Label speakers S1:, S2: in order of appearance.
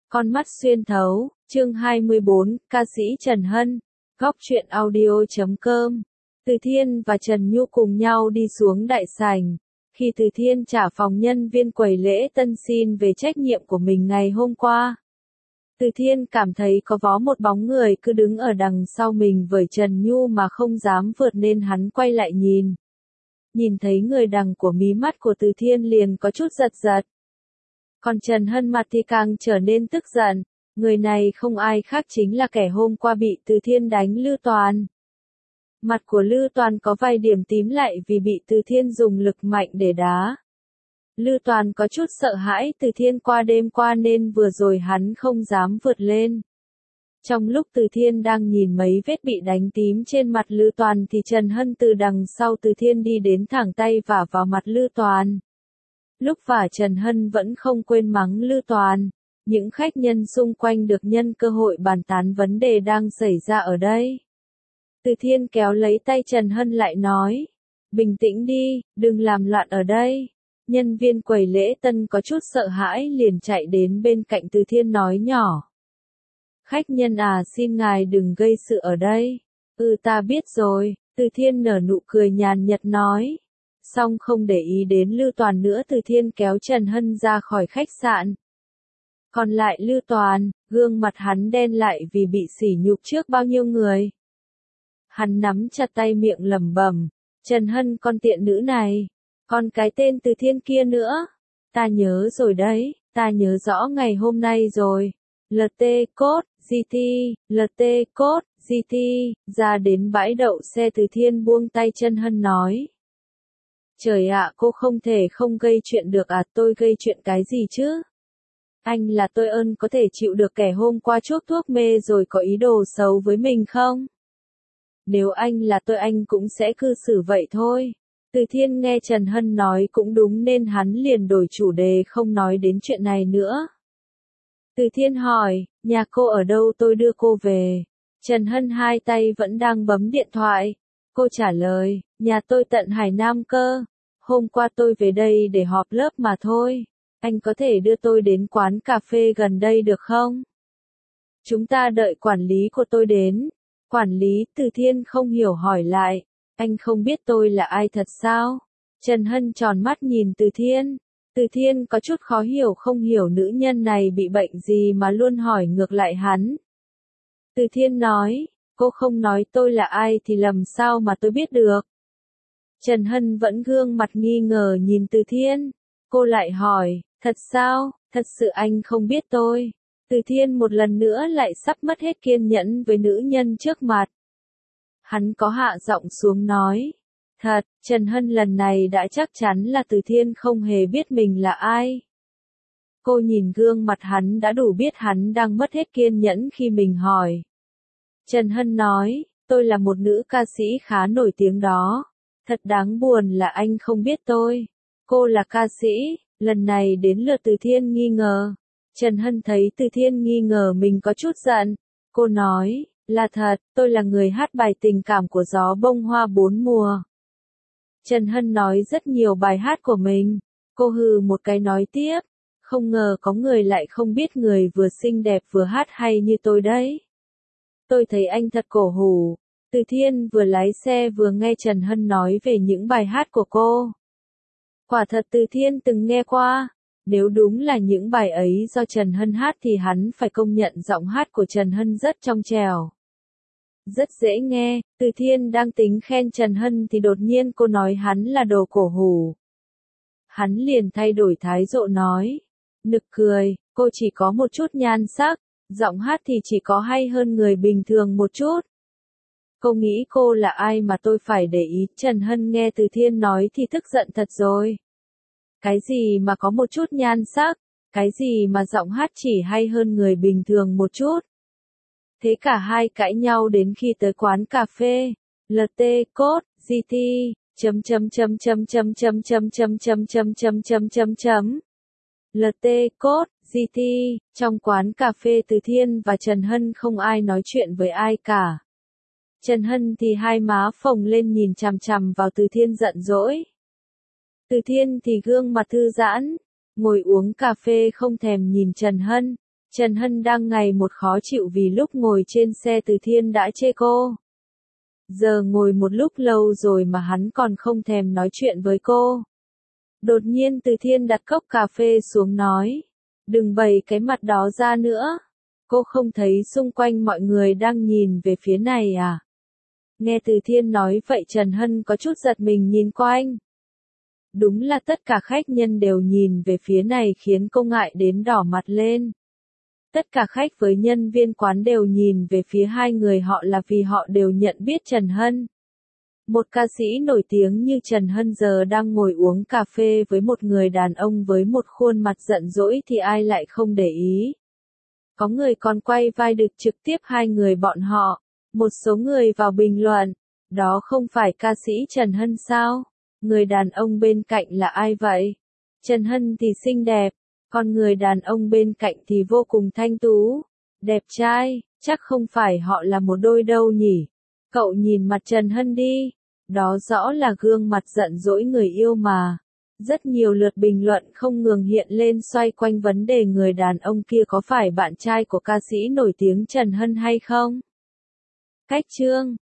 S1: Con mắt xuyên thấu, chương 24, ca sĩ Trần Hân, góc truyện audio.com. Từ Thiên và Trần Nhu cùng nhau đi xuống đại sảnh. Khi Từ Thiên trả phòng nhân viên quầy lễ tân xin về trách nhiệm của mình ngày hôm qua. Từ Thiên cảm thấy có một bóng người cứ đứng ở đằng sau mình với Trần Nhu mà không dám vượt nên hắn quay lại nhìn. Nhìn thấy người đằng của mí mắt của Từ Thiên liền có chút giật giật. Còn Trần Hân mặt thì càng trở nên tức giận, người này không ai khác chính là kẻ hôm qua bị Từ Thiên đánh Lư Toàn. Mặt của Lư Toàn có vài điểm tím lại vì bị Từ Thiên dùng lực mạnh để đá. Lư Toàn có chút sợ hãi Từ Thiên qua đêm qua nên vừa rồi hắn không dám vượt lên. Trong lúc Từ Thiên đang nhìn mấy vết bị đánh tím trên mặt Lư Toàn thì Trần Hân từ đằng sau Từ Thiên đi đến thẳng tay vả vào mặt Lư Toàn. Lúc vả Trần Hân vẫn không quên mắng Lư Toàn. Những khách nhân xung quanh được nhân cơ hội bàn tán vấn đề đang xảy ra ở đây. Từ Thiên kéo lấy tay Trần Hân lại nói. Bình tĩnh đi, đừng làm loạn ở đây. Nhân viên quầy lễ tân có chút sợ hãi liền chạy đến bên cạnh Từ Thiên nói nhỏ. Khách nhân à, xin ngài đừng gây sự ở đây. Ta biết rồi, Từ Thiên nở nụ cười nhàn nhạt nói. Xong không để ý đến Lư Toàn nữa, Từ Thiên kéo Trần Hân ra khỏi khách sạn. Còn lại Lư Toàn, gương mặt hắn đen lại vì bị sỉ nhục trước bao nhiêu người. Hắn nắm chặt tay miệng lẩm bẩm, Trần Hân con tiện nữ này, còn cái tên Từ Thiên kia nữa. Ta nhớ rồi đấy, ta nhớ rõ ngày hôm nay rồi. LT code, GT, LT code, GT, ra đến bãi đậu xe Từ Thiên buông tay Trần Hân nói. Trời ạ, cô không thể không gây chuyện được à, tôi gây chuyện cái gì chứ? Anh là tôi ơn có thể chịu được kẻ hôm qua chuốc thuốc mê rồi có ý đồ xấu với mình không? Nếu anh là tôi anh cũng sẽ cư xử vậy thôi. Từ Thiên nghe Trần Hân nói cũng đúng nên hắn liền đổi chủ đề không nói đến chuyện này nữa. Từ Thiên hỏi, nhà cô ở đâu tôi đưa cô về? Trần Hân hai tay vẫn đang bấm điện thoại. Cô trả lời, nhà tôi tận Hải Nam cơ. Hôm qua tôi về đây để họp lớp mà thôi. Anh có thể đưa tôi đến quán cà phê gần đây được không? Chúng ta đợi quản lý của tôi đến. Quản lý, Từ Thiên không hiểu hỏi lại. Anh không biết tôi là ai thật sao? Trần Hân tròn mắt nhìn Từ Thiên. Từ Thiên có chút khó hiểu không hiểu nữ nhân này bị bệnh gì mà luôn hỏi ngược lại hắn. Từ Thiên nói, cô không nói tôi là ai thì làm sao mà tôi biết được. Trần Hân vẫn gương mặt nghi ngờ nhìn Từ Thiên. Cô lại hỏi, thật sao, thật sự anh không biết tôi. Từ Thiên một lần nữa lại sắp mất hết kiên nhẫn với nữ nhân trước mặt. Hắn có hạ giọng xuống nói. Thật, Trần Hân lần này đã chắc chắn là Từ Thiên không hề biết mình là ai. Cô nhìn gương mặt hắn đã đủ biết hắn đang mất hết kiên nhẫn khi mình hỏi. Trần Hân nói, tôi là một nữ ca sĩ khá nổi tiếng đó. Thật đáng buồn là anh không biết tôi. Cô là ca sĩ, lần này đến lượt Từ Thiên nghi ngờ. Trần Hân thấy Từ Thiên nghi ngờ mình có chút giận. Cô nói, là thật, tôi là người hát bài tình cảm của Gió Bông Hoa Bốn Mùa. Trần Hân nói rất nhiều bài hát của mình. Cô hừ một cái nói tiếp. Không ngờ có người lại không biết người vừa xinh đẹp vừa hát hay như tôi đấy. Tôi thấy anh thật cổ hủ. Từ Thiên vừa lái xe vừa nghe Trần Hân nói về những bài hát của cô. Quả thật Từ Thiên từng nghe qua. Nếu đúng là những bài ấy do Trần Hân hát thì hắn phải công nhận giọng hát của Trần Hân rất trong trẻo. Rất dễ nghe. Từ Thiên đang tính khen Trần Hân thì đột nhiên cô nói hắn là đồ cổ hủ. Hắn liền thay đổi thái độ nói. Nực cười, cô chỉ có một chút nhan sắc, giọng hát thì chỉ có hay hơn người bình thường một chút. Cô nghĩ cô là ai mà tôi phải để ý? Trần Hân nghe Từ Thiên nói thì tức giận thật rồi. Cái gì mà có một chút nhan sắc? Cái gì mà giọng hát chỉ hay hơn người bình thường một chút? Thế cả hai cãi nhau đến khi tới quán cà phê. LT code, GT, LT code, GT, trong quán cà phê Từ Thiên và Trần Hân không ai nói chuyện với ai cả. Trần Hân thì hai má phồng lên nhìn chằm chằm vào Từ Thiên giận dỗi. Từ Thiên thì gương mặt thư giãn, ngồi uống cà phê không thèm nhìn Trần Hân. Trần Hân đang ngày một khó chịu vì lúc ngồi trên xe Từ Thiên đã chê cô. Giờ ngồi một lúc lâu rồi mà hắn còn không thèm nói chuyện với cô. Đột nhiên Từ Thiên đặt cốc cà phê xuống nói. Đừng bày cái mặt đó ra nữa. Cô không thấy xung quanh mọi người đang nhìn về phía này à? Nghe Từ Thiên nói vậy Trần Hân có chút giật mình nhìn quanh. Đúng là tất cả khách nhân đều nhìn về phía này khiến cô ngại đến đỏ mặt lên. Tất cả khách với nhân viên quán đều nhìn về phía hai người họ là vì họ đều nhận biết Trần Hân. Một ca sĩ nổi tiếng như Trần Hân giờ đang ngồi uống cà phê với một người đàn ông với một khuôn mặt giận dỗi thì ai lại không để ý. Có người còn quay vai được trực tiếp hai người bọn họ. Một số người vào bình luận, đó không phải ca sĩ Trần Hân sao? Người đàn ông bên cạnh là ai vậy? Trần Hân thì xinh đẹp, còn người đàn ông bên cạnh thì vô cùng thanh tú, đẹp trai, chắc không phải họ là một đôi đâu nhỉ? Cậu nhìn mặt Trần Hân đi, đó rõ là gương mặt giận dỗi người yêu mà. Rất nhiều lượt bình luận không ngừng hiện lên xoay quanh vấn đề người đàn ông kia có phải bạn trai của ca sĩ nổi tiếng Trần Hân hay không? Cách chương